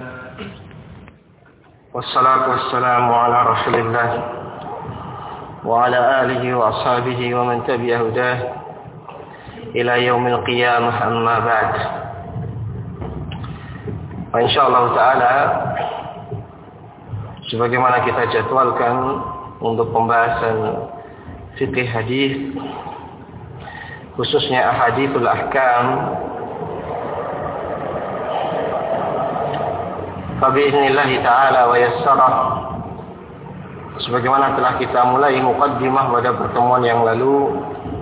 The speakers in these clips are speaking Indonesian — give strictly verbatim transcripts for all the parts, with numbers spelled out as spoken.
Wassalatu wassalamu ala Rasulillah wa ala alihi wa ashabihi wa man tabi'a hudah ila yaumil qiyamah, amma ba'd. Wa insyaallah taala sebagaimana kita jadwalkan untuk pembahasan fikih hadis, khususnya ahaditsul ahkam, Fabi'idznillah ta'ala wa yassarah, sebagaimana telah kita mulai muqaddimah pada pertemuan yang lalu,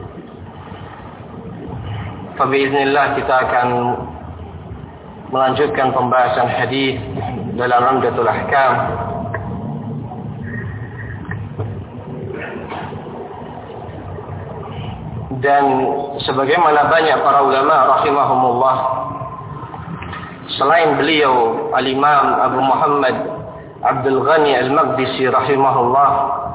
Fabi'idznillah kita akan melanjutkan pembahasan hadis dalam Umdatul Ahkam. Dan sebagaimana banyak para ulama rahimahumullah, selain beliau Al-Imam Abu Muhammad Abdul Ghani Al-Maqdisi rahimahullah,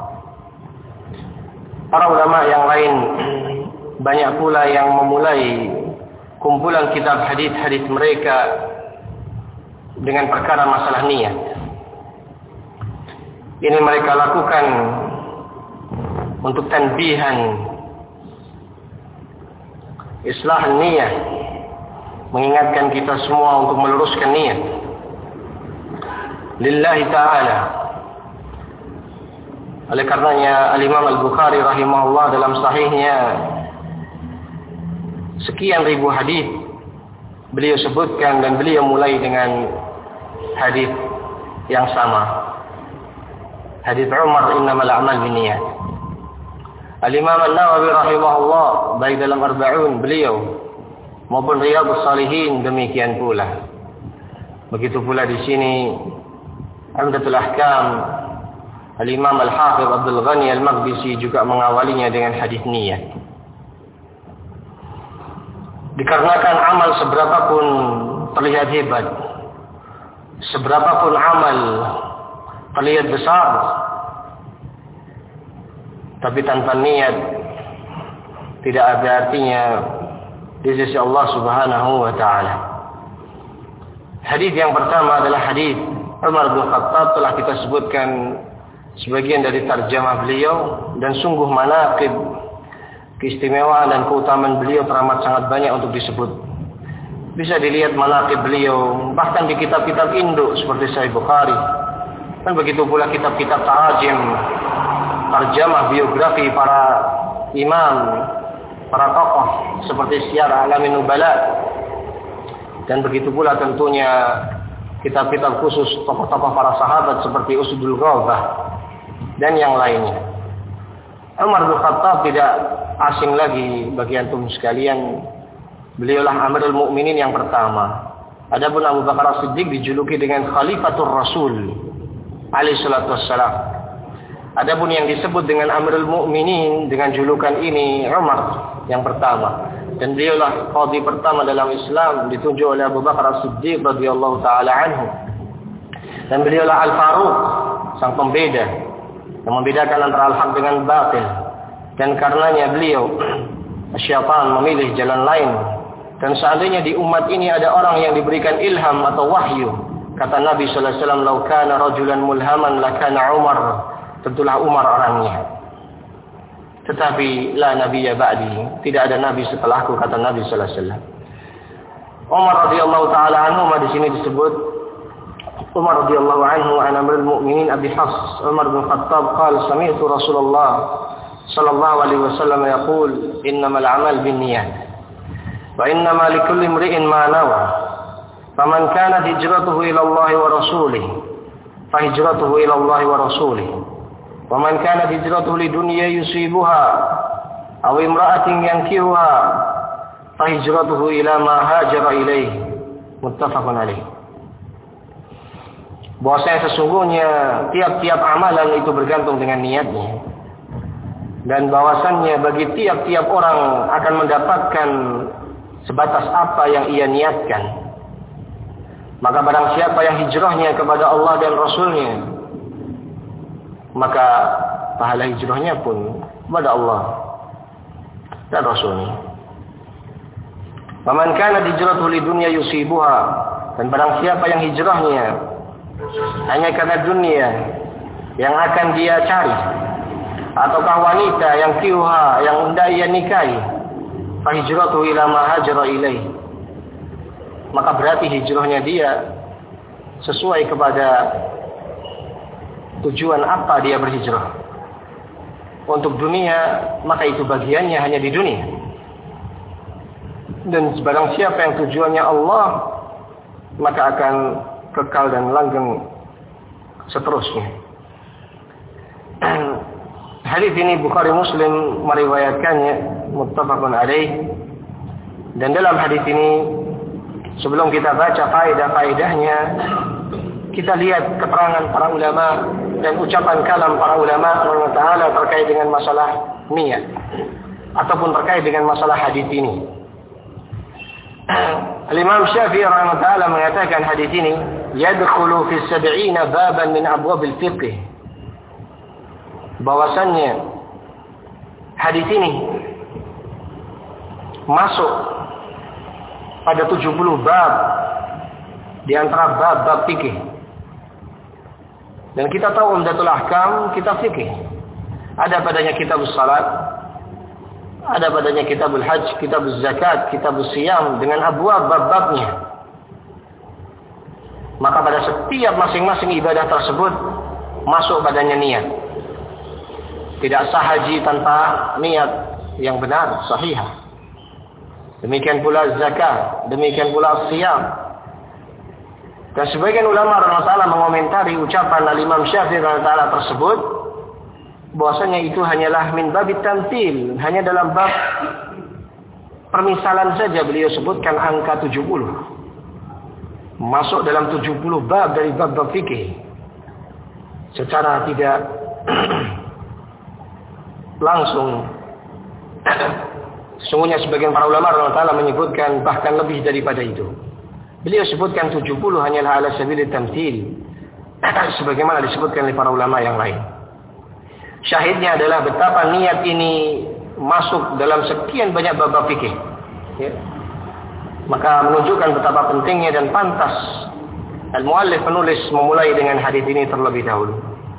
para ulama yang lain banyak pula yang memulai kumpulan kitab hadis-hadis mereka dengan perkara masalah niat. Ini mereka lakukan untuk tanbihan, islah niat, mengingatkan kita semua untuk meluruskan niat lillahi ta'ala. Oleh karenanya Al-Imam Al-Bukhari rahimahullah dalam sahihnya sekian ribu hadis beliau sebutkan, dan beliau mulai dengan hadis yang sama, hadis Umar, innamal a'mal binniyat. Al-Imam An-Nawawi rahimahullah baik dalam Arba'un beliau maupun Riyadhus Shalihin demikian pula. Begitu pula di sini Umdatul Ahkam, Al-Imam Al-Hafidh Abdul Ghani Al-Maqdisi juga mengawalinya dengan hadis niat. Dikarenakan amal seberapapun terlihat hebat, seberapapun amal terlihat besar, tapi tanpa niat tidak ada artinya di sisi Allah Subhanahu wa taala. Hadis yang pertama adalah hadis Umar bin Khattab, telah kita sebutkan sebagian dari tarjamah beliau, dan sungguh manaqib, keistimewaan dan keutamaan beliau teramat sangat banyak untuk disebut. Bisa dilihat manaqib beliau bahkan di kitab-kitab induk seperti Sahih Bukhari, dan begitu pula kitab-kitab tarajim, tarjamah biografi para imam, para tokoh seperti Syiar A'lamin Nubala, dan begitu pula tentunya kitab-kitab khusus tokoh-tokoh para sahabat seperti Usdul Ghazah dan yang lainnya. Umar bin Khattab tidak asing lagi bagi antum sekalian. Beliaulah Amirul Mukminin yang pertama. Adapun Abu Bakar As-Siddiq dijuluki dengan Khalifatur Rasul alaihi salatu wassalam. Adapun yang disebut dengan Amirul Mukminin dengan julukan ini Umar yang pertama, dan beliaulah qadhi pertama dalam Islam, ditunjuk oleh Abu Bakar As-Siddiq radhiyallahu taala anhu. Dan beliaulah Al-Faruq, sang pembeda yang membedakan antara al-haq dengan batil. Dan karenanya beliau syaitan memilih jalan lain. Dan seandainya di umat ini ada orang yang diberikan ilham atau wahyu, kata Nabi sallallahu alaihi wasallam, "Lau kana rajulan mulhaman lakana Umar." Tentulah Umar orangnya. Tetapi la nabiyya ba'di, tidak ada nabi setelahku, kata Nabi sallallahu alaihi wasallam. Umar radhiyallahu taala anhu di sini disebut Umar radhiyallahu anhu an Amirul Mukminin Abi Hafs Umar bin Khattab qala sami'tu Rasulullah sallallahu alaihi wasallam yaqul innamal a'mal binniyat wa innama likulli imri'in ma nawa faman kanat hijratuhu ila Allah wa rasulih fa hijratuhu ila Allah wa rasulih wa man kanat hijratuhu lidunya yusibuha aw imra'atin yankihuha fa hijratuhu ila ma hajara ilaihi. Muttafaqun alaih. Bahwasanya sesungguhnya tiap-tiap amalan itu bergantung dengan niatnya, dan bahwasannya bagi tiap-tiap orang akan mendapatkan sebatas apa yang ia niatkan. Maka barang siapa yang hijrahnya kepada Allah dan Rasulnya, maka pahala hijrahnya pun kepada Allah dan Rasulnya. Faman kana hijratuhu lidunya yusibuha, Dan barang siapa yang hijrahnya hanya karena dunia yang akan dia cari, ataukah wanita yang kiuha yang hendak ia nikahi, fa hijratuhu ila ma hajara ilaih, maka berarti hijrahnya dia sesuai kepada tujuan apa dia berhijrah. Untuk dunia, maka itu bagiannya hanya di dunia. Dan barang siapa yang tujuannya Allah, maka akan kekal dan langgeng seterusnya. Hadis ini Bukhari Muslim meriwayatkannya, muttafaqun alaih. Dan dalam hadis ini, sebelum kita baca faedah-faedahnya, kita lihat keterangan para ulama dan ucapan kalam para ulama Allah Ta'ala terkait dengan masalah niat ataupun terkait dengan masalah hadis ini. Al-Imam Syafi'i rahimahullah ta'ala mengatakan hadis ini yadkhulu fi sab'ina baban min abwabil fiqh, bahwasannya hadis ini masuk pada tujuh puluh bab di antara bab-bab fikih. Dan kita tahu Umdatul Ahkam kitab fikih. Ada padanya kitabus salat, ada padanya kitabul hajj, kitabuz zakat, kitabus siyam dengan abwab bab-babnya. Maka pada setiap masing-masing ibadah tersebut masuk padanya niat. Tidak sah haji tanpa niat yang benar, sahihah. Demikian pula zakat, demikian pula siyam. Dan sebagian ulama rahimahullah mengomentari ucapan Al-Imam Syafi'i rahimahullah tersebut, bahwasanya itu hanyalah min babit tamthil, hanya dalam bab permisalan saja beliau sebutkan angka tujuh puluh. Masuk dalam tujuh puluh bab dari bab-bab fikih. Secara tidak langsung. Sesungguhnya sebagian para ulama rahimahullah menyebutkan bahkan lebih daripada itu. Beliau sebutkan tujuh puluh hanyalah ala sabilit tamthil, sebagaimana disebutkan oleh para ulama yang lain. Syahidnya adalah betapa niat ini masuk dalam sekian banyak bab fikih. Ya. Maka menunjukkan betapa pentingnya dan pantas al-muallif penulis memulai dengan hadis ini terlebih dahulu.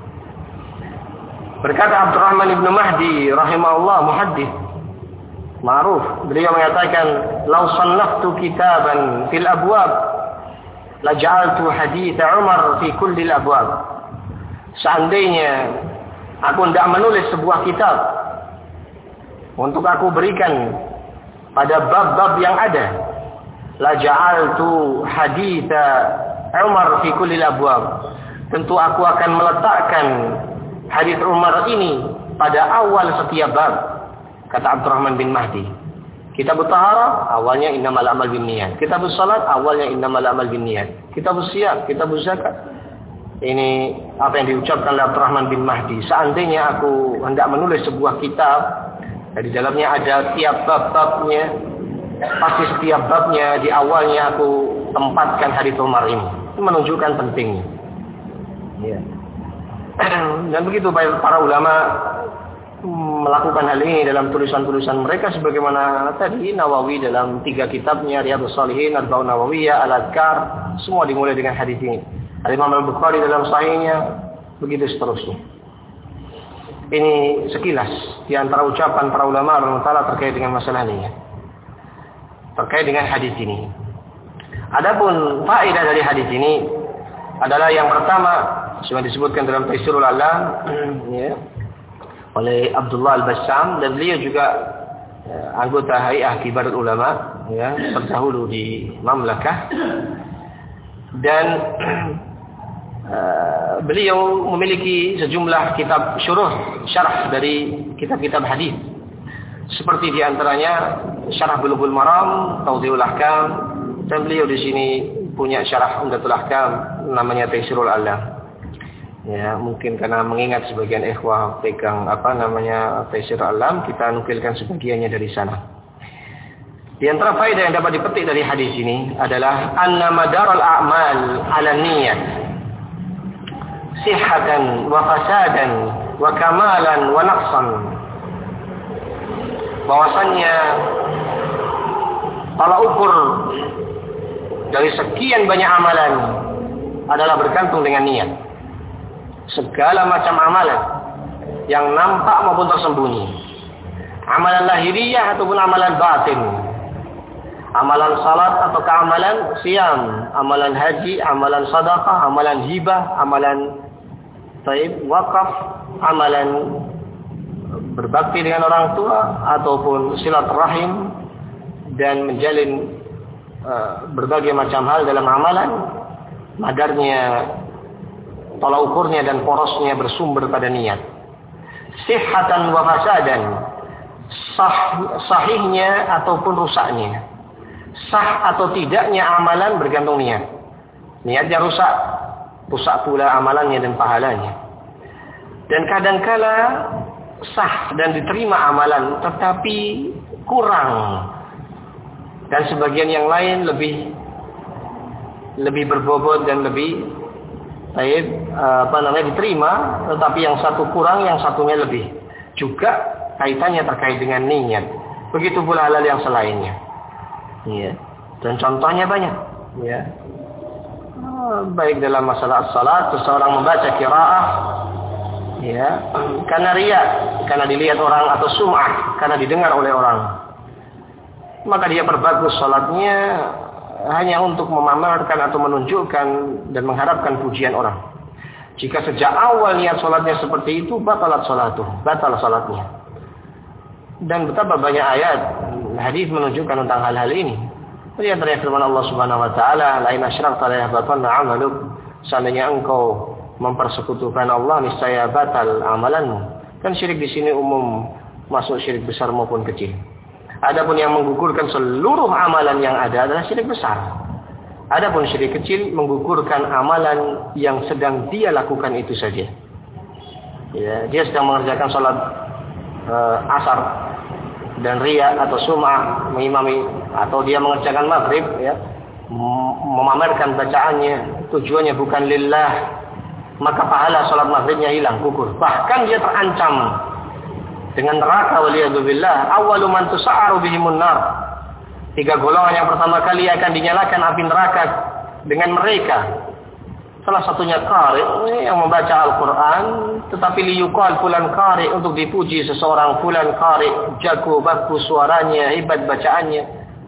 Berkata Abdurrahman ibn Mahdi rahimahullah, muhaddits ma'ruf, beliau mengatakan, "Lau sannaftu kitaban fil abwab, la ja'altu hadits Umar fi kulli al-abwab." Seandainya aku hendak menulis sebuah kitab untuk aku berikan pada bab-bab yang ada, la ja'altu hadits Umar fi kulli al-abwab. Tentu aku akan meletakkan hadits Umar ini pada awal setiap bab. Kata Abdurrahman bin Mahdi, kitabut taharah awalnya innamal amal binniyat, kitabus salat awalnya innamal amal binniyat, kitabus siyam, kitabuz zakat. Ini apa yang diucapkan oleh Abdurrahman bin Mahdi. Seandainya aku hendak menulis sebuah kitab, di dalamnya ada tiap bab-babnya, pasti setiap babnya di awalnya aku tempatkan hadits Umar ini. Itu menunjukkan pentingnya. Ya. Dan begitu para ulama melakukan hal ini dalam tulisan-tulisan mereka, sebagaimana tadi Nawawi dalam tiga kitabnya Riyadhus Shalihin, Arba'un Nawawiyah, Al-Adhkar, semua dimulai dengan hadis ini. Al-Imam Al-Bukhari dalam sahihnya, begitu seterusnya. Ini sekilas di antara ucapan para ulama rahimahullah terkait dengan masalah ini, terkait dengan hadis ini. Adapun faedah dari hadis ini adalah yang pertama, sudah disebutkan dalam Taisirul Alam, ya, oleh Abdullah Al-Bassam, dan beliau juga ya, anggota Hay'ah Kibarul Ulama, ya, terdahulu di Mamlakah, dan uh, beliau memiliki sejumlah kitab syuruh syarah dari kitab-kitab hadis, seperti diantaranya Syarah Bulughul Maram, Tawdihul Ahkam, dan beliau di sini punya syarah Umdatul Ahkam namanya Taisirul Alam. Ya, mungkin karena mengingat sebagian ikhwah pegang apa namanya Taisirul Alam, kita nukilkan sebagiannya dari sana. Di antara faedah yang dapat dipetik dari hadis ini adalah anna madarul a'mal 'ala niyyah sihhatan wa fasadan wa kamalan wa naqsan. Bahwasannya tolak ukur dari sekian banyak amalan adalah bergantung dengan niat. Segala macam amalan yang nampak maupun tersembunyi, amalan lahiriah ataupun amalan batin, amalan salat atau amalan siam, amalan haji, amalan sedekah, amalan hibah, amalan taib wakaf, amalan berbakti dengan orang tua ataupun silaturahim dan menjalin uh, berbagai macam hal dalam amalan, madarnya, tolak ukurnya dan porosnya bersumber pada niat. Sihhatan wa fasadan, sah, sahihnya ataupun rusaknya, sah atau tidaknya amalan bergantung niat. Niatnya rusak, rusak pula amalannya dan pahalanya. Dan kadangkala sah dan diterima amalan tetapi kurang, dan sebagian yang lain lebih lebih berbobot dan lebih baik, apa namanya, diterima, tetapi yang satu kurang, yang satunya lebih. Juga kaitannya terkait dengan niat. Begitu pula hal yang selainnya. Ya. Dan contohnya banyak. Ya. Baik dalam masalah salat, seseorang membaca qiraah, ya, karena riya, karena dilihat orang, atau sum'ah, karena didengar oleh orang, maka dia perbagus salatnya hanya untuk memamerkan atau menunjukkan dan mengharapkan pujian orang. Jika sejak awal niat salatnya seperti itu, batalat salatuh, batal salatnya. Dan betapa banyak ayat hadis menunjukkan tentang hal-hal ini. Lihat dari firman Allah Subhanahu wa taala, "La in asyrakta la yahbatanna 'amaluk." Seandainya engkau mempersekutukan Allah, niscaya batal amalanmu. Dan syirik di sini umum, masuk syirik besar maupun kecil. Adapun yang menggugurkan seluruh amalan yang ada adalah syirik besar. Adapun syirik kecil menggugurkan amalan yang sedang dia lakukan itu saja. Ya, dia sedang mengerjakan sholat uh, asar dan riya atau sum'ah mengimami, atau dia mengerjakan maghrib, ya, memamerkan bacaannya, tujuannya bukan lillah, maka pahala sholat maghribnya hilang, gugur. Bahkan dia terancam dengan neraka, waliyadzubillah. Awwalu man tusa'aru bihimun nar. Tiga golongan yang pertama kali akan dinyalakan api neraka dengan mereka. Salah satunya qari, yang membaca Al-Quran, tetapi liyuqal fulan qari, untuk dipuji seseorang, fulan qari, jago, bagus suaranya, hebat bacaannya.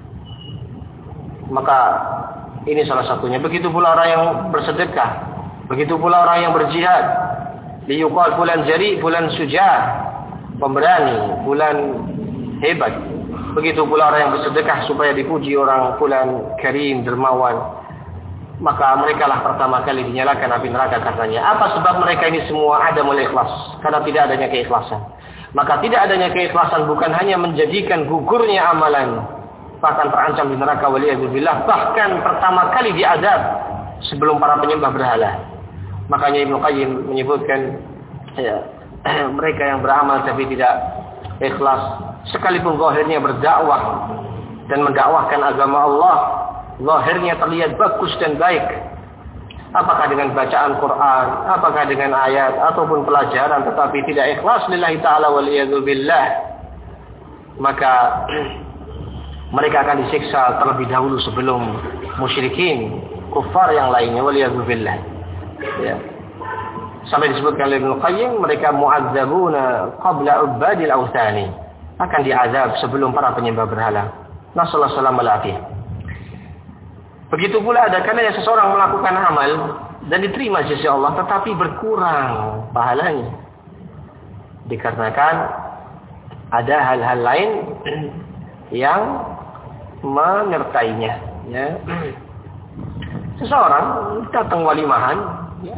Maka ini salah satunya. Begitu pula orang yang bersedekah, begitu pula orang yang berjihad. Liyuqal fulan jari, fulan sujah, pemberani, fulan hebat. Begitu pula orang yang bersedekah supaya dipuji orang, fulan karim, dermawan. Maka mereka lah pertama kali dinyalakan api neraka karenanya. Apa sebab mereka ini semua ada mulai ikhlas? Karena tidak adanya keikhlasan. Maka tidak adanya keikhlasan bukan hanya menjadikan gugurnya amalan, bahkan terancam di neraka, waliyadzubillah. Bahkan pertama kali diazab sebelum para penyembah berhala. Makanya Ibnu Qayyim menyebutkan, ya, mereka yang beramal tapi tidak ikhlas, sekalipun zahirnya berdakwah dan mendakwahkan agama Allah, zahirnya terlihat bagus dan baik, apakah dengan bacaan Quran, apakah dengan ayat ataupun pelajaran, tetapi tidak ikhlas lillahi ta'ala waliyadzubillah, maka mereka akan disiksa terlebih dahulu sebelum musyrikin, kufar yang lainnya, waliyadzubillah. Ya. Sampai disebutkan oleh Ibnu Qayyim, mereka mu'adzabuna qabla ubadil awthani, akan diazab sebelum para penyembah berhala. Nasallahu alaihi wasallam. Begitu pula ada kalanya seseorang melakukan amal dan diterima di sisi Allah, tetapi berkurang pahalanya, dikarenakan ada hal-hal lain yang menyertainya. Ya. Seseorang datang walimahan, ya,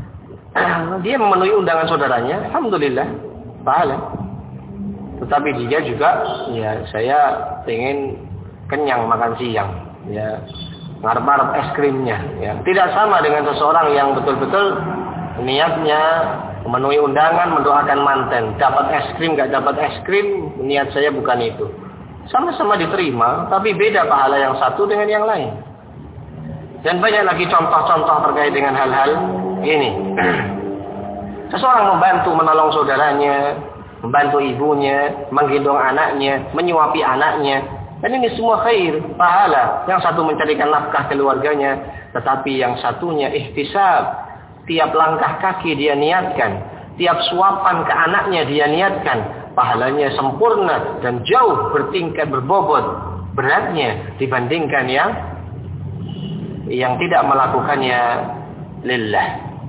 dia memenuhi undangan saudaranya, alhamdulillah, pahala. Tetapi dia juga, ya, saya ingin kenyang makan siang, ya, ngarep-ngarep es krimnya, ya. Tidak sama dengan seseorang yang betul-betul niatnya memenuhi undangan, mendoakan manten, dapat es krim gak dapat es krim, niat saya bukan itu. Sama-sama diterima, tapi beda pahala yang satu dengan yang lain. Dan banyak lagi contoh-contoh terkait dengan hal-hal ini. Seseorang membantu menolong saudaranya, membantu ibunya, menggendong anaknya, menyuapi anaknya, Dan ini semua khair, pahala. Yang satu mencarikan nafkah keluarganya, tetapi yang satunya ihtisab. Tiap langkah kaki dia niatkan, tiap suapan ke anaknya dia niatkan, pahalanya sempurna dan jauh bertingkat berbobot beratnya dibandingkan yang yang tidak melakukannya lillah.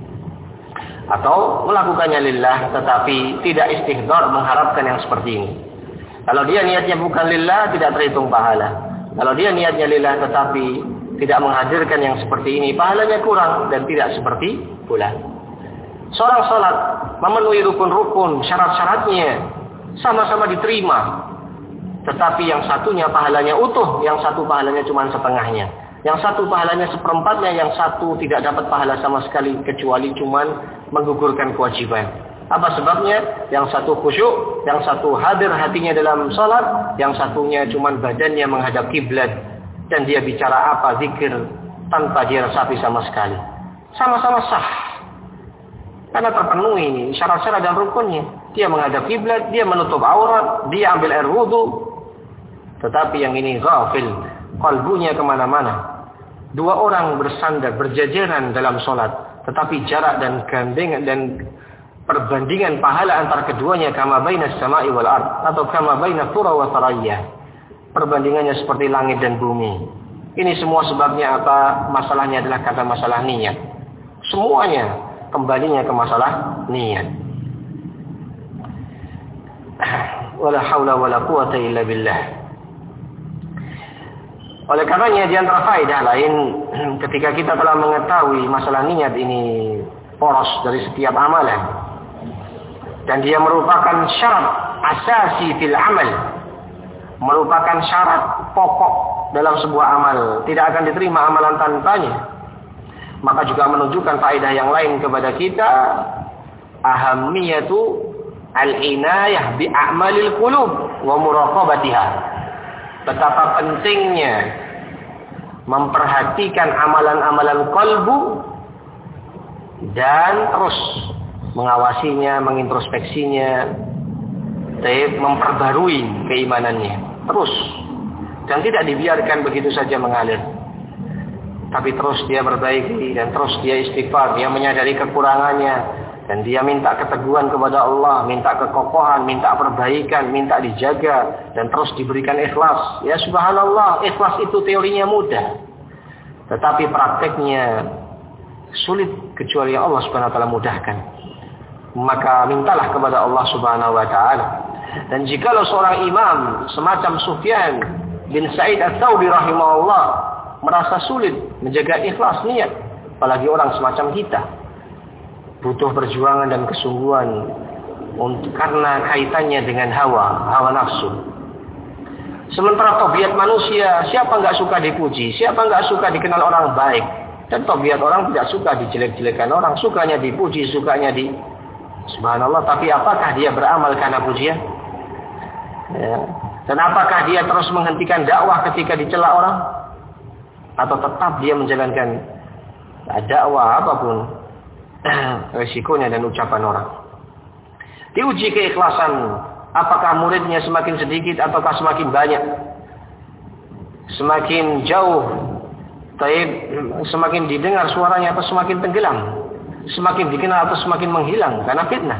Atau melakukannya lillah tetapi tidak istihdzar mengharapkan yang seperti ini. Kalau dia niatnya bukan lillah, tidak terhitung pahala. Kalau dia niatnya lillah tetapi tidak menghadirkan yang seperti ini, pahalanya kurang dan tidak seperti pula. Seorang salat memenuhi rukun-rukun, syarat-syaratnya sama-sama diterima. Tetapi yang satunya pahalanya utuh, yang satu pahalanya cuma setengahnya. Yang satu pahalanya seperempatnya, yang satu tidak dapat pahala sama sekali kecuali cuma menggugurkan kewajiban. Apa sebabnya? Yang satu khusyuk, yang satu hadir hatinya dalam salat, yang satunya cuma badannya menghadap kiblat dan dia bicara apa zikir tanpa dia resapi sama sekali. Sama-sama sah. Karena terpenuhi syarat-syarat dan rukunnya. Dia menghadap kiblat, dia menutup aurat, dia ambil air wudu. Tetapi yang ini ghafil, kalbunya kemana-mana. Dua orang bersandar, berjajaran dalam solat, tetapi jarak dan gandengan dan perbandingan pahala antara keduanya kama baina samai wal ard atau kama baina thura wa tharaya. Perbandingannya seperti langit dan bumi. Ini semua sebabnya apa? Masalahnya adalah kata masalah niat. Semuanya kembalinya ke masalah niat. Wala haula wala quwata illa billah. Oleh karenanya di antara faedah lain ketika kita telah mengetahui masalah niat ini poros dari setiap amalan dan dia merupakan syarat asasi fil amal, merupakan syarat pokok dalam sebuah amal, tidak akan diterima amalan tanpanya. Maka juga menunjukkan faedah yang lain kepada kita, ahamiyatu al-inayah bi a'malil qulub wa muraqabatiha. Betapa pentingnya memperhatikan amalan-amalan kalbu dan terus mengawasinya, mengintrospeksinya, memperbarui keimanannya terus, dan tidak dibiarkan begitu saja mengalir, tapi terus dia perbaiki dan terus dia istighfar, dia menyadari kekurangannya dan dia minta keteguhan kepada Allah, minta kekokohan, minta perbaikan, minta dijaga dan terus diberikan ikhlas. Ya subhanallah, ikhlas itu teorinya mudah, tetapi prakteknya sulit kecuali Allah Subhanahu wa taala mudahkan. Maka mintalah kepada Allah Subhanahu wa taala. Dan jikalau seorang imam semacam Sufyan bin Sa'id Ats-Tsauri rahimahullah merasa sulit menjaga ikhlas niat, apalagi orang semacam kita, butuh perjuangan dan kesungguhan untuk, karena kaitannya dengan hawa, hawa nafsu. Sementara tabiat manusia, siapa enggak suka dipuji, siapa enggak suka dikenal orang baik, dan tabiat orang tidak suka dijelek-jelekan orang, sukanya dipuji, sukanya di subhanallah, tapi apakah dia beramal karena pujian? Ya. Dan apakah dia terus menghentikan dakwah ketika dicela orang? Atau tetap dia menjalankan dakwah apapun resikonya dan ucapan orang? Diuji keikhlasan, apakah muridnya semakin sedikit ataukah semakin banyak? Semakin jauh, taib, semakin didengar suaranya atau semakin tenggelam? Semakin dikenal atau semakin menghilang karena fitnah?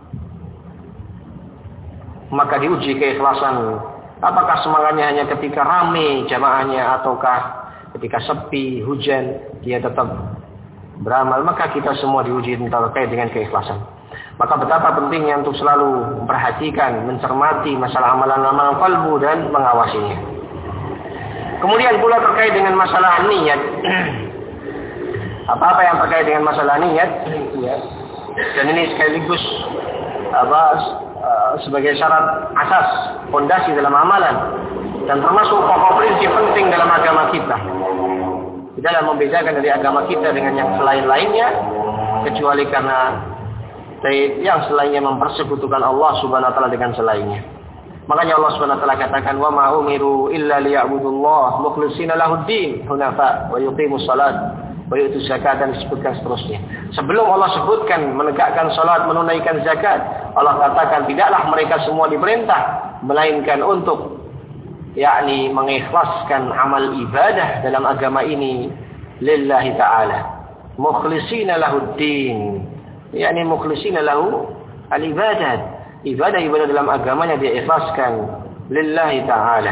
Maka diuji keikhlasan, apakah semangatnya hanya ketika ramai jamaahnya ataukah ketika sepi, hujan, dia tetap beramal? Maka kita semua diuji terkait dengan keikhlasan. Maka betapa pentingnya untuk selalu memperhatikan, mencermati masalah amalan-amalan kalbu dan mengawasinya. Kemudian pula terkait dengan masalah niat. Apa-apa yang terkait dengan masalah niat, ya. Dan ini sekaligus apa uh, sebagai syarat asas, fondasi dalam amalan, dan termasuk pokok prinsip penting dalam agama kita. Tidaklah membedakan dari agama kita dengan yang selain-lainnya, kecuali karena yang selainnya mempersekutukan Allah Subhanahu wa taala dengan selainnya. Makanya Allah Subhanahu wa taala katakan, "Wa ma umiru illa liya'budullaha mukhlishina lahud-din hunafa wa yuqimus shalat wa yutuz zakat," dan disebutkan seterusnya. Sebelum Allah sebutkan menegakkan salat, menunaikan zakat, Allah katakan tidaklah mereka semua diperintah melainkan untuk yakni mengikhlaskan amal ibadah dalam agama ini lillahi ta'ala, mukhlishina lahuddin, yakni mukhlishina lahu al-ibadat, ibadah-ibadah dalam agamanya dia ikhlaskan lillahi ta'ala.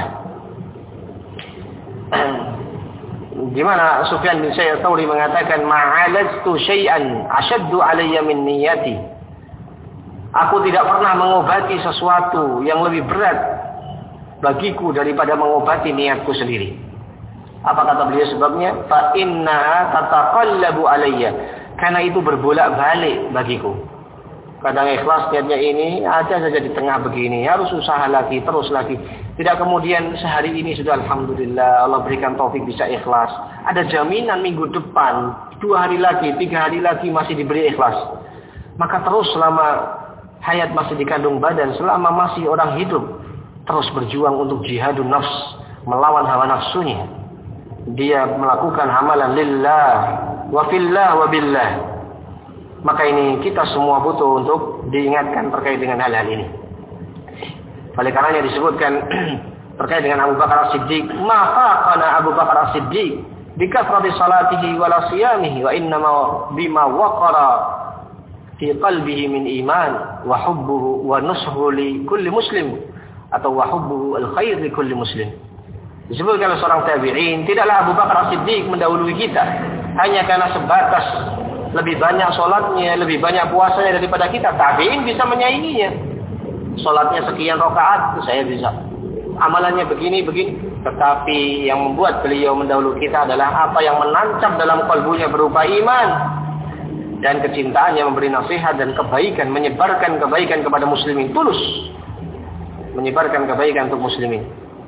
Di mana Sufyan bin Sa'id Tsauri mengatakan ma'alajtu syai'an ashaddu alayya min niyati. Aku tidak pernah mengobati sesuatu yang lebih berat bagiku daripada mengobati niatku sendiri. Apa kata beliau sebabnya? Fa inna tataqallabu alayya. Karena itu berbolak-balik bagiku. Kadang ikhlas niatnya ini, ada saja di tengah begini, harus usaha lagi, terus lagi. Tidak kemudian sehari ini sudah alhamdulillah Allah berikan taufik bisa ikhlas. Ada jaminan minggu depan, dua hari lagi, tiga hari lagi masih diberi ikhlas. Maka terus selama hayat masih dikandung badan, selama masih orang hidup, terus berjuang untuk jihadun nafs, melawan hawa nafsunya. Dia melakukan amalan lillah, wa fillah, wa billah. Maka ini kita semua butuh untuk diingatkan terkait dengan hal-hal ini. Oleh karenanya disebutkan terkait dengan Abu Bakar As-Siddiq, ma faqana Abu Bakar As-Siddiq bi kathrati salatihi wa la siyamihi wa innama bima waqara fi qalbihi min iman wa hubbuhu wa nushuhu li kulli muslim atau wa hubbuhu al-khair li kulli muslim. Disebutkan oleh seorang tabi'in, tidaklah Abu Bakar As-Siddiq mendahului kita hanya karena sebatas lebih banyak sholatnya, lebih banyak puasanya daripada kita. Tabi'in bisa menyainginya. Sholatnya sekian rakaat, saya bisa. Amalannya begini, begini. Tetapi yang membuat beliau mendahului kita adalah apa yang menancap dalam kalbunya berupa iman. Dan kecintaannya memberi nasihat dan kebaikan. Menyebarkan kebaikan kepada muslimin. Tulus. Menyebarkan kebaikan untuk muslimin.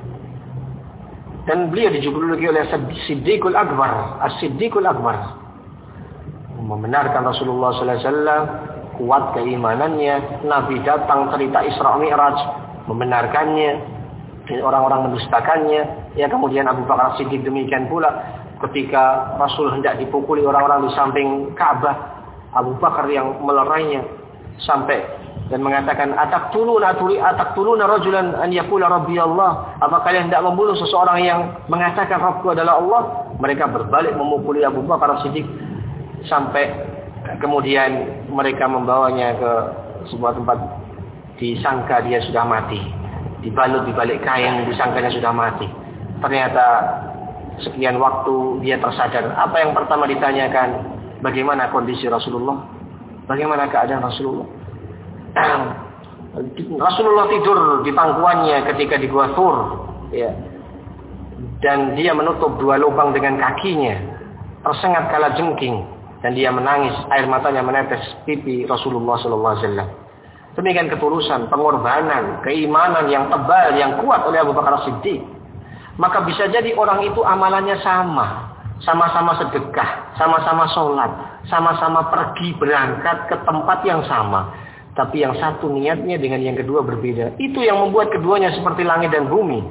Dan beliau dijuluki oleh Siddiqul Akbar. As-Siddiqul Akbar. Membenarkan Rasulullah sallallahu alaihi wasallam, kuat keimanannya. Nabi datang cerita Isra Mi'raj, membenarkannya. Orang-orang mendustakannya. Ya, kemudian Abu Bakar Siddiq demikian pula. Ketika Rasul hendak dipukuli orang-orang di samping Ka'bah, Abu Bakar yang melerainya sampai dan mengatakan, ataqtuluna turi ataqtuluna rajulan an yaqula rabbi Allah. Apa kalian hendak membunuh seseorang yang mengatakan Rabbku adalah Allah? Mereka berbalik memukuli Abu Bakar Siddiq sampai kemudian mereka membawanya ke sebuah tempat, disangka dia sudah mati, dibalut di balik kain, disangkanya sudah mati. Ternyata sekian waktu dia tersadar. Apa yang pertama ditanyakan? Bagaimana kondisi Rasulullah? Bagaimana keadaan Rasulullah? Rasulullah tidur di pangkuannya ketika di Gua Thur, ya. Dan dia menutup dua lubang dengan kakinya, tersengat kala jengking. Dan dia menangis, air matanya menetes pipi Rasulullah sallallahu alaihi wasallam. Demikian ketulusan, pengorbanan, keimanan yang tebal, yang kuat oleh Abu Bakar Siddiq. Maka bisa jadi orang itu amalannya sama. Sama-sama sedekah, sama-sama sholat, sama-sama pergi berangkat ke tempat yang sama. Tapi yang satu niatnya dengan yang kedua berbeda. Itu yang membuat keduanya seperti langit dan bumi.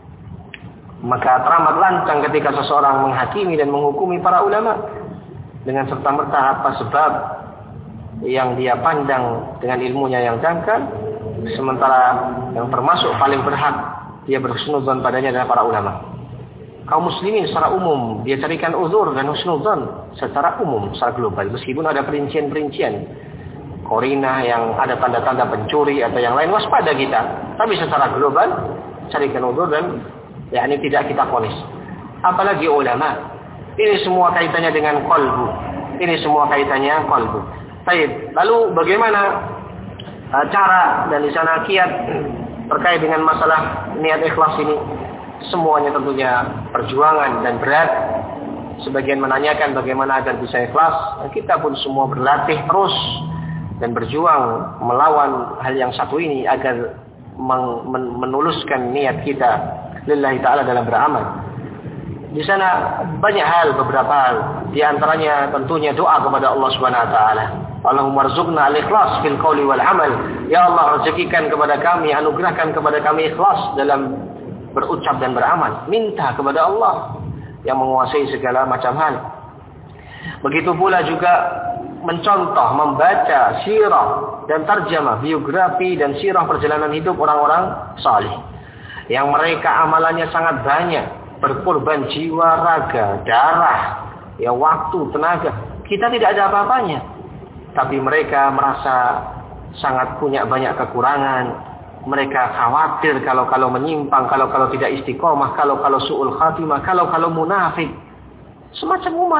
Maka teramat lancang ketika seseorang menghakimi dan menghukumi para ulama. Dengan serta-merta apa sebab yang dia pandang dengan ilmunya yang dangkal, sementara yang termasuk paling berhak dia berhusnudzon padanya adalah para ulama. Kaum muslimin secara umum dia carikan uzur dan husnudzon secara umum, secara global, meskipun ada perincian-perincian korinah yang ada tanda-tanda pencuri atau yang lain, waspada kita. Tapi secara global carikan uzur dan ya ini tidak kita vonis. Apalagi ulama. Ini semua kaitannya dengan qalbu. Ini semua kaitannya qalbu. Baik, lalu bagaimana uh, cara dan di sana kiat terkait dengan masalah niat ikhlas ini? Semuanya tentunya perjuangan dan berat. Sebagian menanyakan bagaimana agar bisa ikhlas. Kita pun semua berlatih terus dan berjuang melawan hal yang satu ini agar men- men- menuluskan niat kita lillahi ta'ala dalam beramal. Di sana banyak hal, beberapa hal. Di antaranya tentunya doa kepada Allah Subhanahu wa taala. Allahumma rzuqna al-ikhlas fil qawli wal amal. Ya Allah, rezekikan kepada kami, anugerahkan kepada kami ikhlas dalam berucap dan beramal. Minta kepada Allah yang menguasai segala macam hal. Begitu pula juga mencontoh, membaca sirah dan tarjamah, biografi dan sirah perjalanan hidup orang-orang salih. yang mereka amalannya sangat banyak, berkorban jiwa, raga, darah, ya waktu, tenaga. Kita tidak ada apa-apanya. Tapi mereka merasa sangat punya banyak kekurangan. Mereka khawatir kalau-kalau menyimpang, kalau-kalau tidak istiqomah, kalau-kalau su'ul khatimah, kalau-kalau munafik. Semacam Umar.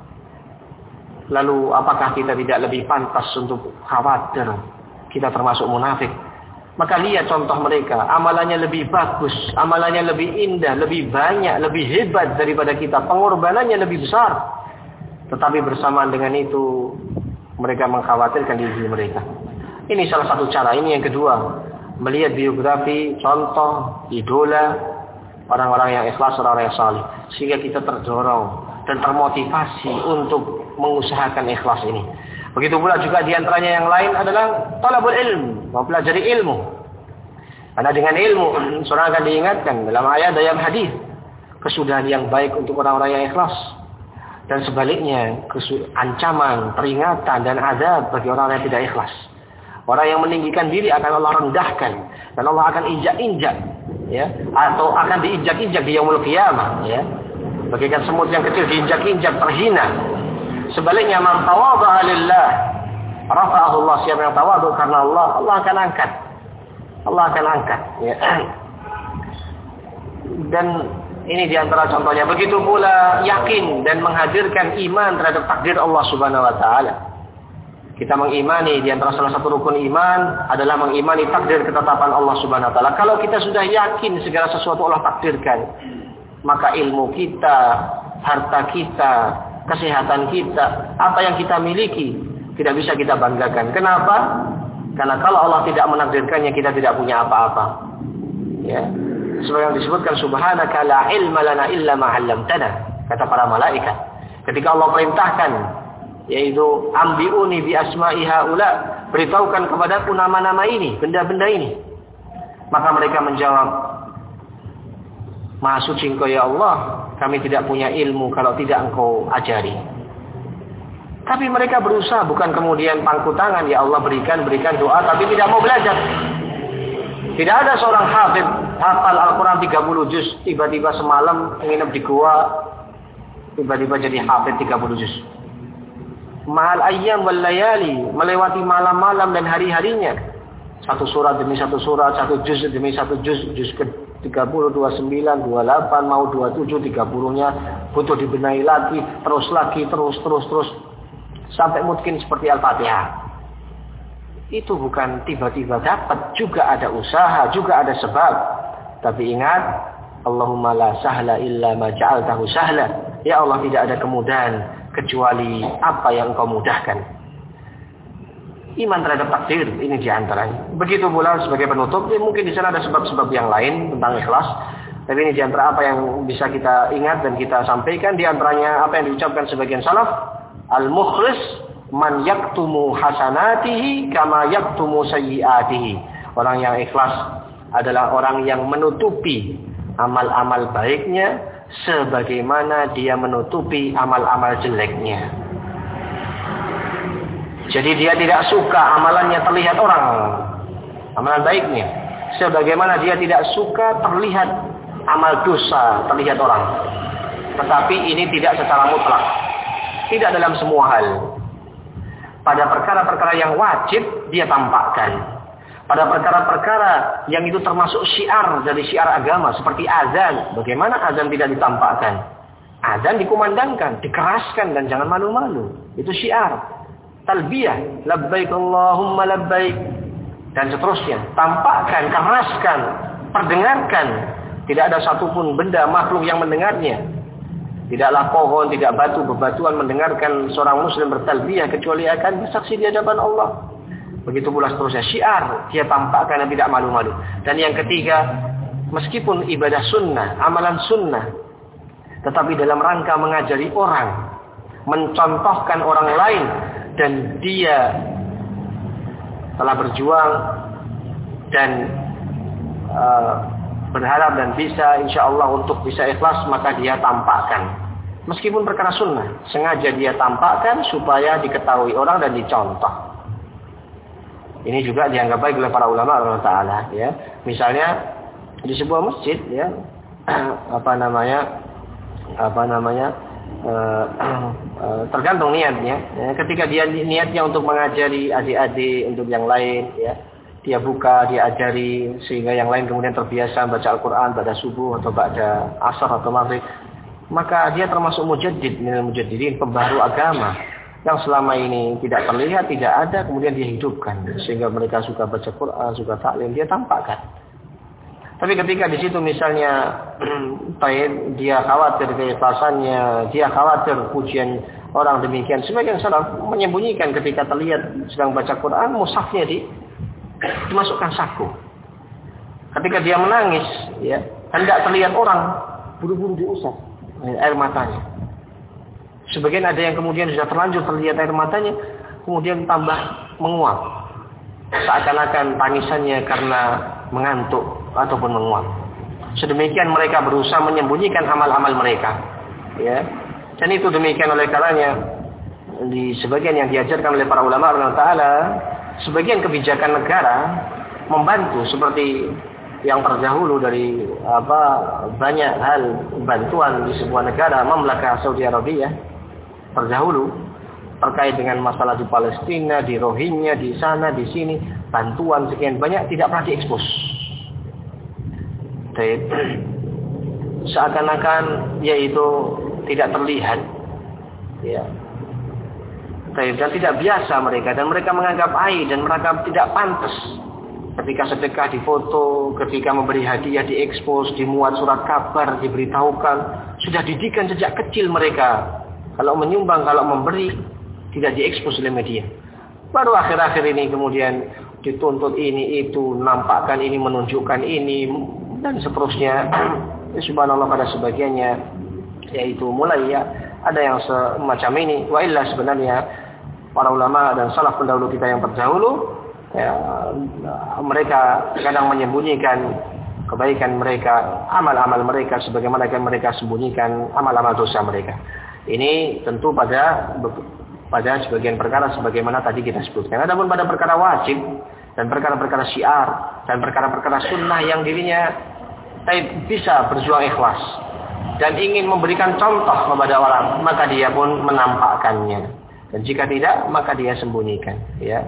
Lalu apakah kita tidak lebih pantas untuk khawatir kita termasuk munafik? Maka lihat contoh mereka, amalannya lebih bagus, amalannya lebih indah, lebih banyak, lebih hebat daripada kita, pengorbanannya lebih besar. Tetapi bersamaan dengan itu, mereka mengkhawatirkan diri mereka. Ini salah satu cara. Ini yang kedua, melihat biografi, contoh, idola, orang-orang yang ikhlas, orang-orang yang salih. Sehingga kita terdorong dan termotivasi untuk mengusahakan ikhlas ini. Begitu pula juga diantaranya yang lain adalah talabul ilm, mempelajari ilmu. Karena dengan ilmu seorang akan diingatkan dalam ayat dan hadis kesudahan yang baik untuk orang-orang yang ikhlas, dan sebaliknya ancaman, peringatan dan azab bagi orang yang tidak ikhlas. Orang yang meninggikan diri akan Allah rendahkan dan Allah akan injak-injak, ya, atau akan diinjak-injak di yaumul qiyamah, ya. Bagaikan semut yang kecil diinjak-injak, terhina. Sebaliknya man tawadha'a lillah rafa'ahu Allah. Siapa yang tawadhu karena Allah, Allah akan angkat. Allah akan angkat, ya. Dan ini diantara contohnya. Begitu pula yakin dan menghadirkan iman terhadap takdir Allah Subhanahu Wa Taala. Kita mengimani, diantara salah satu rukun iman adalah mengimani takdir ketetapan Allah Subhanahu Wa Taala. Kalau kita sudah yakin segala sesuatu Allah takdirkan, maka ilmu kita, harta kita, kesehatan kita, apa yang kita miliki tidak bisa kita banggakan. Kenapa? Karena kalau Allah tidak menakdirkannya, kita tidak punya apa-apa. Ya. Seperti yang disebutkan, subhanaka la ilma lana illa ma 'allamtana, kata para malaikat. Ketika Allah perintahkan, yaitu ambiuni bi asma'i haula, beritahukan kepadaku nama-nama ini, benda-benda ini. Maka mereka menjawab, Maha suci Engkau ya Allah, kami tidak punya ilmu kalau tidak Engkau ajari. Tapi mereka berusaha, bukan kemudian pangku tangan, ya Allah berikan, berikan doa, tapi tidak mau belajar. Tidak ada seorang hafid hafal Al-Quran tiga puluh juz, tiba-tiba semalam menginap di gua, tiba-tiba jadi hafid tiga puluh juz. Ma'al ayyam wal layali, melewati malam-malam dan hari-harinya. Satu surat demi satu surat, satu juz demi satu juz, juz ke tiga puluh, dua puluh sembilan, dua puluh delapan, mau dua puluh tujuh, tiga puluh-nya butuh dibenahi lagi, terus lagi, terus, terus, terus. Sampai mungkin seperti Al-Fatihah. Itu bukan tiba-tiba dapat, juga ada usaha, juga ada sebab. Tapi ingat, Allahumma la sahla illa ma ja'altahu sahla. Ya Allah, tidak ada kemudahan kecuali apa yang Engkau mudahkan. Iman terhadap takdir, ini diantaranya. Begitu pula sebagai penutup, ya mungkin di sana ada sebab-sebab yang lain tentang ikhlas. Tapi ini diantara apa yang bisa kita ingat dan kita sampaikan. Diantaranya apa yang diucapkan sebagian salaf. Al-mukhlis man yaktumu hasanatihi kama yaktumu sayyiatihi. Orang yang ikhlas adalah orang yang menutupi amal-amal baiknya sebagaimana dia menutupi amal-amal jeleknya. Jadi dia tidak suka amalannya terlihat orang, amalan baiknya, sebagaimana dia tidak suka terlihat amal dosa terlihat orang. Tetapi ini tidak secara mutlak, tidak dalam semua hal. Pada perkara-perkara yang wajib dia tampakkan. Pada perkara-perkara yang itu termasuk syiar dari syiar agama seperti azan, bagaimana azan tidak ditampakkan? Azan dikumandangkan, dikeraskan dan jangan malu-malu. Itu syiar. Talbiyah, labbaik Allahumma labbaik, dan seterusnya. Tampakkan, keraskan, perdengarkan. Tidak ada satupun benda makhluk yang mendengarnya. Tidaklah pohon, tidak batu, bebatuan mendengarkan seorang muslim bertalbiyah kecuali akan bersaksi di hadapan Allah. Begitu pula seterusnya. Syiar, dia tampakkan dan tidak malu-malu. Dan yang ketiga, meskipun ibadah sunnah, amalan sunnah, tetapi dalam rangka mengajari orang, mencontohkan orang lain, dan dia telah berjuang dan uh, berharap dan bisa insya Allah untuk bisa ikhlas, maka dia tampakkan. Meskipun perkara sunnah, sengaja dia tampakkan supaya diketahui orang dan dicontoh. Ini juga dianggap baik oleh para ulama Allah Ta'ala. Ya. Misalnya di sebuah masjid ya apa namanya apa namanya uh, uh, tergantung niatnya ya. Ketika dia niatnya untuk mengajari adik-adik untuk yang lain ya, dia buka, dia ajari sehingga yang lain kemudian terbiasa baca Al-Quran pada subuh atau pada asar atau maghrib, maka dia termasuk mujaddid minal mujaddidin, pembaru agama yang selama ini tidak terlihat, tidak ada, kemudian dia hidupkan sehingga mereka suka baca Quran, suka taklim, dia tampakkan. Tapi ketika di situ misalnya dia khawatir keikhlasannya, dia khawatir pujian orang demikian, sebagian salaf menyembunyikan ketika terlihat sedang baca Quran, mushafnya di dimasukkan saku. Ketika dia menangis, ya, hendak terlihat orang, buru-buru diusap air matanya. Sebagian ada yang kemudian sudah terlanjur terlihat air matanya, kemudian tambah menguap, seakan-akan tangisannya karena mengantuk ataupun menguap. Sedemikian mereka berusaha menyembunyikan amal-amal mereka, ya. Dan itu demikian oleh karenanya di sebagian yang diajarkan oleh para ulama Allah Taala, sebagian kebijakan negara membantu seperti yang terdahulu dari apa banyak hal bantuan di sebuah negara Mamlakah Saudi Arabia terdahulu terkait dengan masalah di Palestina, di Rohingya, di sana, di sini, bantuan sekian banyak tidak pernah diekspos. Seakan-akan yaitu tidak terlihat, ya. Dan tidak biasa mereka, dan mereka menganggap aib dan mereka tidak pantas. Ketika sedekah difoto, ketika memberi hadiah diekspos, dimuat surat kabar, diberitahukan, sudah didikan sejak kecil mereka. Kalau menyumbang, kalau memberi, tidak diekspos oleh media. Baru akhir-akhir ini kemudian dituntut ini itu, nampakkan ini, menunjukkan ini, dan seterusnya. Subhanallah pada sebagiannya, yaitu mulai ya ada yang semacam ini. Wa illa sebenarnya para ulama dan salaf pendahulu kita yang terdahulu, ya, mereka kadang menyembunyikan kebaikan mereka, amal-amal mereka sebagaimana mereka sembunyikan amal-amal dosa mereka. Ini tentu pada pada sebagian perkara sebagaimana tadi kita sebutkan. Adapun pada perkara wajib dan perkara-perkara syiar dan perkara-perkara sunnah yang dirinya bisa berjuang ikhlas dan ingin memberikan contoh kepada orang, maka dia pun menampakkannya. Dan jika tidak, maka dia sembunyikan, ya.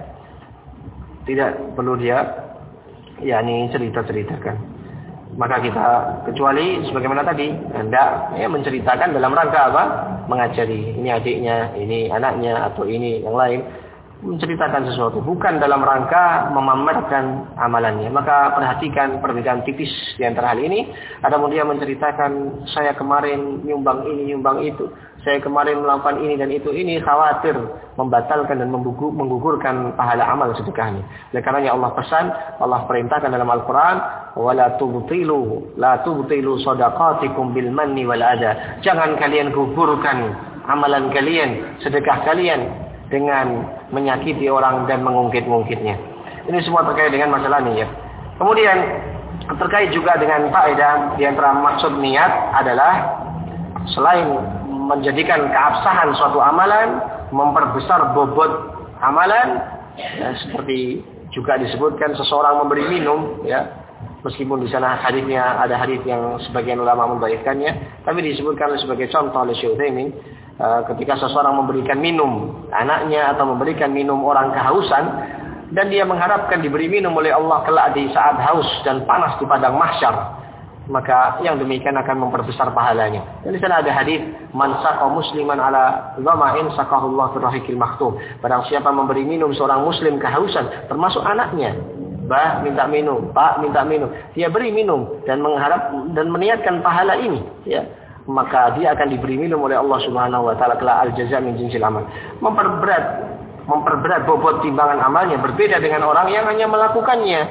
Tidak perlu dia yakni cerita-ceritakan. Maka kita kecuali sebagaimana tadi, hendak ya menceritakan dalam rangka apa? Mengajari, ini adiknya, ini anaknya, atau ini yang lain, menceritakan sesuatu, bukan dalam rangka memamerkan amalannya. Maka perhatikan perbedaan tipis di antara hal ini. Ada dia menceritakan, saya kemarin nyumbang ini, nyumbang itu, saya kemarin melakukan ini dan itu, ini khawatir membatalkan dan menggugurkan pahala amal sedekahnya. Oleh karenanya Allah pesan, Allah perintahkan dalam Al-Quran, wala tubtilu, la tubtilu shadaqatikum bil manni wal adha. Jangan kalian gugurkan amalan kalian, sedekah kalian dengan menyakiti orang dan mengungkit-ungkitnya. Ini semua terkait dengan masalah niat. Kemudian terkait juga dengan faedah di antara maksud niat adalah selain menjadikan keabsahan suatu amalan, memperbesar bobot amalan, ya, seperti juga disebutkan seseorang memberi minum, ya. Meskipun di sana hadisnya ada hadis yang sebagian ulama membaikkannya, tapi disebutkan sebagai contoh oleh Syekh Utsaimin, ketika seseorang memberikan minum anaknya atau memberikan minum orang kehausan dan dia mengharapkan diberi minum oleh Allah kelak di saat haus dan panas di padang mahsyar, maka yang demikian akan memperbesar pahalanya. Dan di sana ada hadis, man saqa musliman ala dhama'in saqahullahu fir rahiqil maktum. Barang siapa memberi minum seorang muslim kehausan, termasuk anaknya, bah minta minum, pak minta minum, dia beri minum dan mengharap dan meniatkan pahala ini, ya, maka dia akan diberi minum oleh Allah Subhanahu wa taala kelak al-jaza' min jinsil amal. Memperberat memperberat bobot timbangan amalnya, berbeda dengan orang yang hanya melakukannya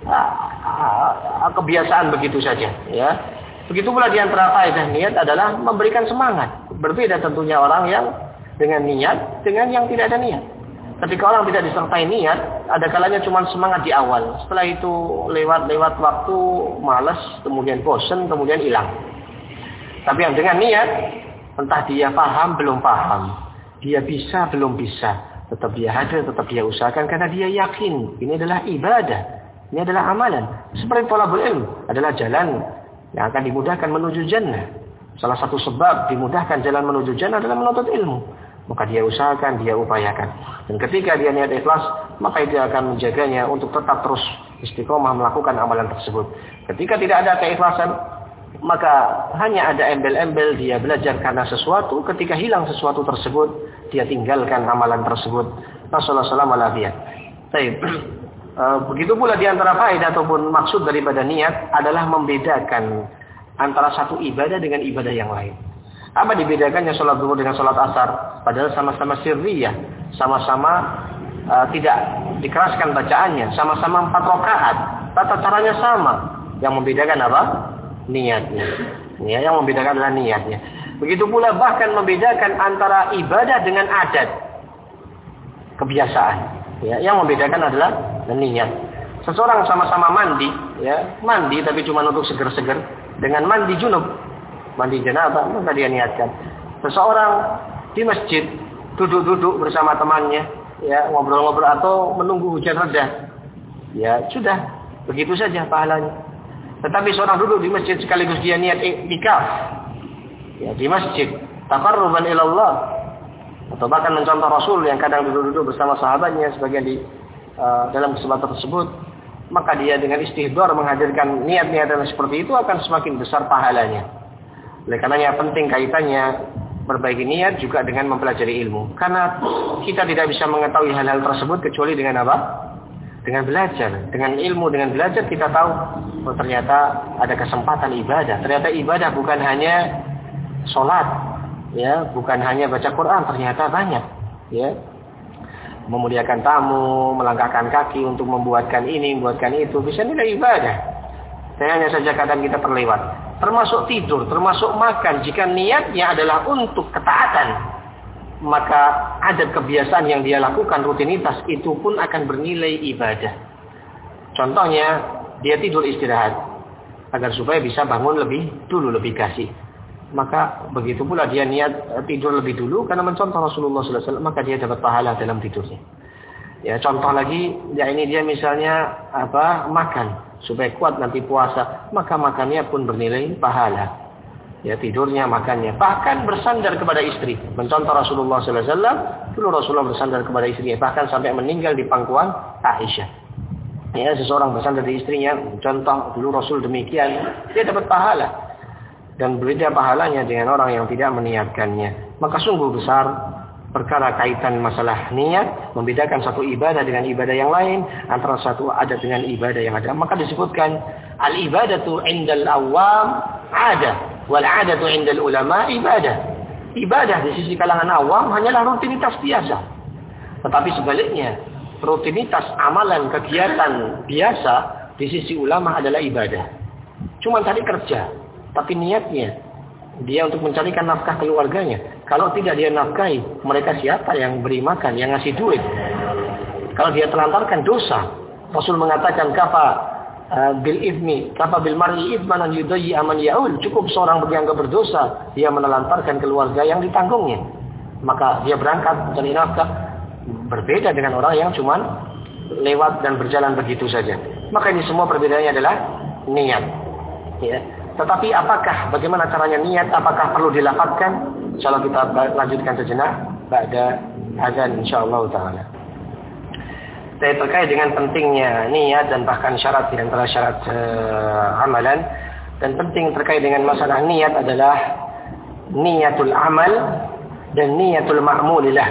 kebiasaan begitu saja, ya. Begitu pula di antara faedah niat adalah memberikan semangat. Berbeda tentunya orang yang dengan niat dengan yang tidak ada niat. Ketika orang tidak disertai niat, ada kalanya cuma semangat di awal. Setelah itu lewat-lewat waktu malas, kemudian bosan, kemudian hilang. Tapi yang dengan niat, entah dia paham belum paham, dia bisa belum bisa, tetap dia hadir, tetap dia usahakan karena dia yakin ini adalah ibadah. Ini adalah amalan. Seperti thalabul ilm adalah jalan yang akan dimudahkan menuju jannah. Salah satu sebab dimudahkan jalan menuju jannah adalah menuntut ilmu. Maka dia usahakan, dia upayakan. Dan ketika dia niat ikhlas, maka dia akan menjaganya untuk tetap terus istiqomah melakukan amalan tersebut. Ketika tidak ada keikhlasan, maka hanya ada embel-embel dia belajar karena sesuatu. Ketika hilang sesuatu tersebut, dia tinggalkan amalan tersebut. Nasallallahu alaihi wasallam. Begitu pula di antara faedah ataupun maksud daripada niat adalah membedakan antara satu ibadah dengan ibadah yang lain. Apa dibedakannya sholat zuhur dengan sholat asar? Padahal sama-sama sirriyah, sama-sama uh, tidak dikeraskan bacaannya, sama-sama empat rakaat, tata caranya sama. Yang membedakan apa? Niatnya. Ya, yang membedakan adalah niatnya. Begitu pula bahkan membedakan antara ibadah dengan adat, kebiasaan. Ya, yang membedakan adalah niat. Seseorang sama-sama mandi, ya, mandi tapi cuma untuk seger-seger, dengan mandi junub, mandi janabah, maka dia niatkan. Seseorang di masjid duduk-duduk bersama temannya, ya, ngobrol-ngobrol atau menunggu hujan reda, ya sudah, begitu saja pahalanya. Tetapi seorang duduk di masjid sekaligus dia niat iktikaf, ya, di masjid, taqarruban ila Allah, atau bahkan mencontoh Rasul yang kadang duduk-duduk bersama sahabatnya sebagian di uh, dalam kesempatan tersebut, maka dia dengan istihdar menghadirkan niat-niat yang seperti itu akan semakin besar pahalanya. Oleh karenanya penting kaitannya perbaiki niat juga dengan mempelajari ilmu. Karena kita tidak bisa mengetahui hal-hal tersebut kecuali dengan apa? Dengan belajar. Dengan ilmu, dengan belajar kita tahu oh, ternyata ada kesempatan ibadah. Ternyata ibadah bukan hanya sholat, ya, bukan hanya baca Quran, ternyata banyak, ya. Memuliakan tamu, melangkahkan kaki untuk membuatkan ini, membuatkan itu, bisa nilai ibadah. Hanya saja kadang kita terlewat. Termasuk tidur, termasuk makan. Jika niatnya adalah untuk ketaatan, maka ada kebiasaan yang dia lakukan, rutinitas, itu pun akan bernilai ibadah. Contohnya, dia tidur istirahat, agar supaya bisa bangun lebih dulu, lebih kasih. Maka begitu pula dia niat tidur lebih dulu, karena mencontoh Rasulullah sallallahu alaihi wasallam, maka dia dapat pahala dalam tidurnya. Ya, contoh lagi, ya ini dia misalnya apa makan supaya kuat nanti puasa, maka makannya pun bernilai pahala. Ya, tidurnya, makannya, bahkan bersandar kepada istri. Mencontoh Rasulullah sallallahu alaihi wasallam, dulu Rasulullah bersandar kepada istrinya, bahkan sampai meninggal di pangkuan Aisyah. Ya, seseorang bersandar di istrinya, contoh dulu Rasul demikian, dia dapat pahala. Dan berbeda pahalanya dengan orang yang tidak meniatkannya. Maka sungguh besar perkara kaitan masalah niat, membedakan satu ibadah dengan ibadah yang lain, antara satu adat dengan ibadah yang ada. Maka disebutkan al-ibadatu indal awam ada, wal adatu indal ulama ibadah. Ibadah di sisi kalangan awam hanyalah rutinitas biasa. Tetapi sebaliknya, rutinitas amalan kegiatan biasa di sisi ulama adalah ibadah. Cuma tadi kerja, tapi niatnya dia untuk mencarikan nafkah keluarganya. Kalau tidak dia nafkahi, mereka siapa yang beri makan, yang ngasih duit? Kalau dia telantarkan dosa, Rasul mengatakan kafa uh, bil idmi, kafa bil mar'i idman an yudayyi aman yaul. Cukup seorang dianggap berdosa, dia menelantarkan keluarga yang ditanggungnya. Maka dia berangkat mencari nafkah. Berbeda dengan orang yang cuma lewat dan berjalan begitu saja. Maka ini semua perbedaannya adalah niat. Ya. Tetapi apakah, bagaimana caranya niat, apakah perlu dilafadzkan? Insyaallah kita lanjutkan sejenak ba'da azan insyaallah taala. Saya terkait dengan pentingnya niat dan bahkan syarat di antara syarat uh, amalan, dan penting terkait dengan masalah niat adalah niatul amal dan niatul ma'mulillah.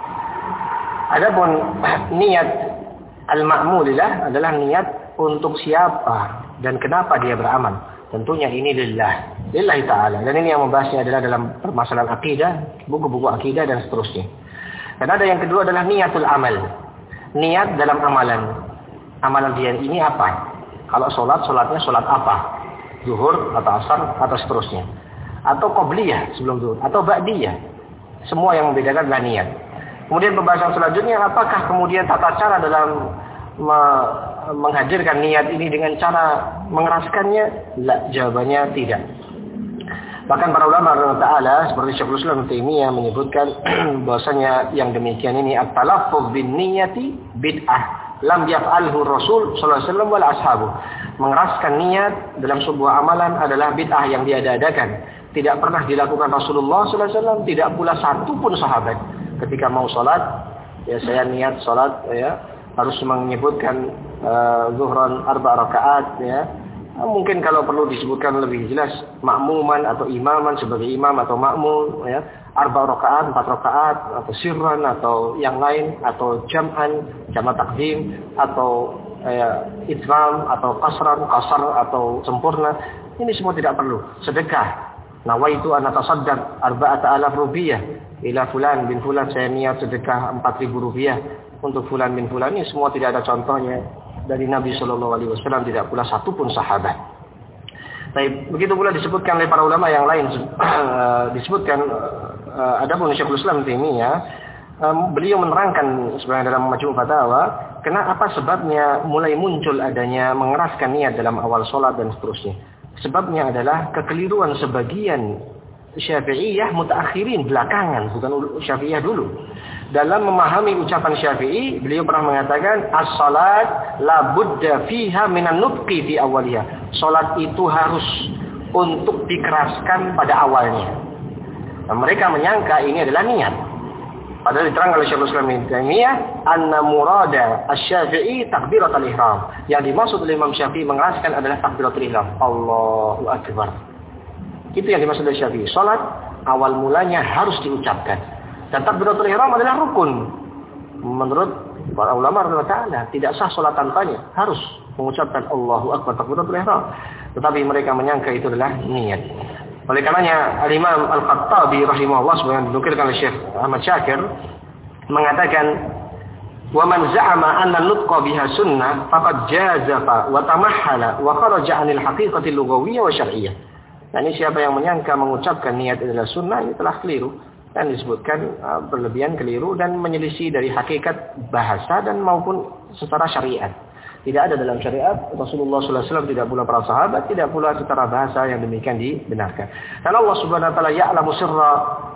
Adapun niat al-ma'mulillah adalah niat untuk siapa dan kenapa dia beramal. Tentunya ini lillah, lillahi ta'ala. Dan ini yang membahasnya adalah dalam permasalahan akidah, buku-buku akidah dan seterusnya. Dan ada yang kedua adalah niatul amal. Niat dalam amalan. Amalan dia ini apa? Kalau sholat, sholatnya sholat apa? Zuhur atau asar atau seterusnya. Atau qobliyah sebelum zuhur. Atau ba'diyah. Semua yang membedakan adalah niat. Kemudian pembahasan selanjutnya, apakah kemudian tata cara dalam menghadirkan niat ini dengan cara mengeraskannya? La, jawabannya tidak. Bahkan para ulama Ta'ala seperti Syekhul Islam Ibnu Taimiyah menyebutkan bahwasanya yang demikian ini at-talaffuz bin niyati bid'ah lam yaf'alhu Rasul sallallahu alaihi wasallam wal ashabu. Mengeraskan niat dalam sebuah amalan adalah bid'ah yang diada-adakan. Tidak pernah dilakukan Rasulullah sallallahu alaihi wasallam, tidak pula satu pun sahabat. Ketika mau salat, ya saya niat salat ya, harus menyebutkan uh, zuhran arba rakaat ya. Mungkin kalau perlu disebutkan lebih jelas makmuman atau imaman sebagai imam atau makmum ya, arba rakaat, empat rakaat atau sirran atau yang lain atau jam'an, jama' takdim atau ya, itmam atau qasran, qasar atau sempurna. Ini semua tidak perlu. Sedekah. Nawaitu an atasaddaq arba'ata alaf rupiah ila fulan bin fulan, saya niat sedekah empat ribu rupiah untuk fulan bin fulan. Ini semua tidak ada contohnya dari Nabi Shallallahu Alaihi Wasallam, tidak pula satu pun sahabat. Baik, begitu pula disebutkan oleh para ulama yang lain. disebutkan uh, adapun Syekhul Islam Taimiyah, um, beliau menerangkan sebenarnya dalam Majmu' Fatawa, kenapa sebabnya mulai muncul adanya mengeraskan niat dalam awal sholat dan seterusnya. Sebabnya adalah kekeliruan sebagian Syafi'iyah mutaakhirin, belakangan, bukan Syafi'iyah dulu. Dalam memahami ucapan Syafi'i, beliau pernah mengatakan as-salat la budda fiha minan nutqi fi awwaliha. Salat itu harus untuk dikeraskan pada awalnya. Nah, mereka menyangka ini adalah niat. Padahal diterangkan oleh Syekhul Islam Ibnu Taimiyah, anna murada asy-Syafi'i takbiratul ihram. Yang dimaksud oleh Imam Syafi'i mengeraskan adalah takbiratul ihram. Allahu akbar. Itu yang dimaksud oleh Syafi'i. Salat awal mulanya harus diucapkan. Dan takbiratul ihram adalah rukun. Menurut para ulama radhiyallahu ta'ala, tidak sah salat tanpanya. Harus mengucapkan Allahu akbar takbiratul ihram. Tetapi mereka menyangka itu adalah niat. Oleh karenanya Al-Imam Al-Khattabi rahimahullah sebagaimana dinukilkan oleh Syekh Ahmad Syakir mengatakan, "Wa man za'ama anna nutqa biha sunnah faqad jazafa wa tamahhala wa kharaja 'anil haqiqati lughawiyyah wa syar'iyyah." Nah, ini siapa yang menyangka mengucapkan niat adalah sunnah, ini telah keliru. Dan disebutkan uh, berlebihan, keliru dan menyelisih dari hakikat bahasa dan maupun secara syariat. Tidak ada dalam syariat Rasulullah sallallahu alaihi wasallam, tidak pula para sahabat, tidak pula secara bahasa yang demikian dibenarkan. Dan Allah Subhanahu wa taala ya'lamu sirra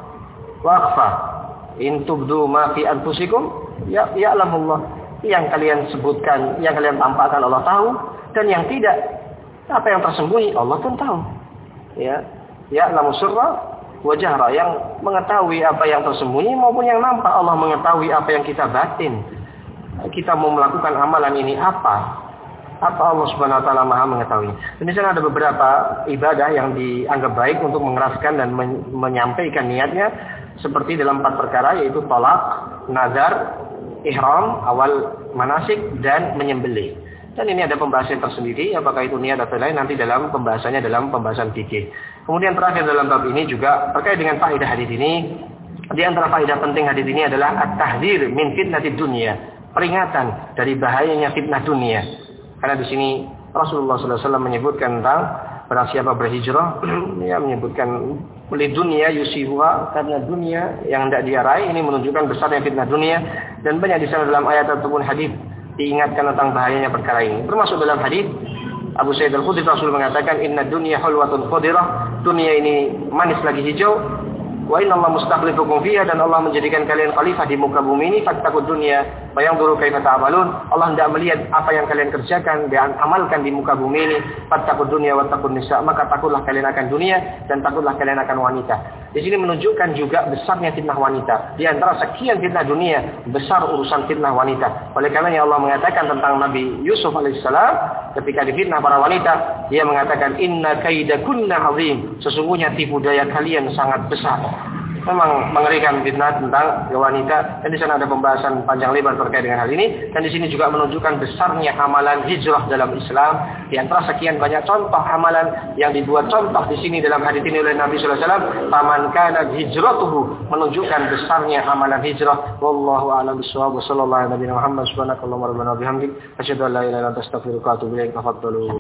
wa akhfa. In tubdu ma fi anfusikum ya ya'lamullah. Yang kalian sebutkan, yang kalian tampakkan Allah tahu, dan yang tidak, apa yang tersembunyi Allah pun tahu. Ya, ya'lamu sirra wajahra, yang mengetahui apa yang tersembunyi maupun yang nampak. Allah mengetahui apa yang kita batin. Kita mau melakukan amalan ini apa? Apa Allah Subhanahu wa taala Maha mengetahui. Dan di sana ada beberapa ibadah yang dianggap baik untuk mengeraskan dan men- menyampaikan niatnya, seperti dalam empat perkara, yaitu tolak, nazar, ihram, awal manasik, dan menyembelih. Dan ini ada pembahasan tersendiri, apakah itu niat atau lain, nanti dalam pembahasannya dalam pembahasan fikih. Kemudian terakhir dalam bab ini juga terkait dengan faedah hadis ini. Di antara faedah penting hadis ini adalah at-tahdzir min fitnatid dunya, peringatan dari bahayanya fitnah dunia. Karena di sini Rasulullah sallallahu alaihi wasallam menyebutkan tentang barang siapa berhijrah, ya menyebutkan oleh dunia yusibuha, karena dunia yang hendak dia raih ini menunjukkan besarnya fitnah dunia. Dan banyak di sana dalam ayat ataupun hadis diingatkan tentang bahayanya perkara ini. Termasuk dalam hadis Abu Sa'id Al-Khudri, Rasul mengatakan, inna dunya hulwatun khadirah, dunia ini manis lagi hijau, wa inna Allah mustakhlifukum fiha, dan Allah menjadikan kalian khalifah di muka bumi ini, fattaqud dunya wa yanzuru kaifa ta'malun. Allah hendak melihat apa yang kalian kerjakan dan amalkan di muka bumi ini, fattaqud dunya wa taqun nisa, maka takutlah kalian akan dunia dan takutlah kalian akan wanita. Di sini menunjukkan juga besarnya fitnah wanita. Di antara sekian fitnah dunia, besar urusan fitnah wanita. Oleh karenanya Allah mengatakan tentang Nabi Yusuf alaihissalam, ketika difitnah para wanita, dia mengatakan, inna kaidakunna azim, sesungguhnya tipu daya kalian sangat besar. Memang mengerikan fitnah tentang wanita. Dan di sana ada pembahasan panjang lebar terkait dengan hal ini. Dan di sini juga menunjukkan besarnya amalan hijrah dalam Islam. Di antara sekian banyak contoh amalan yang dibuat contoh di sini dalam hadis ini oleh Nabi sallallahu alaihi wasallam, faman kana hijratuhu, menunjukkan besarnya amalan hijrah. Wallahu a'lam bishawab. Wassallallahu ala nabiyina Muhammad subhanakallahumma rabbana wa bihamdik asyhadu an la ilaha illa anta astaghfiruka wa atubu ilaik. Tafadhalu.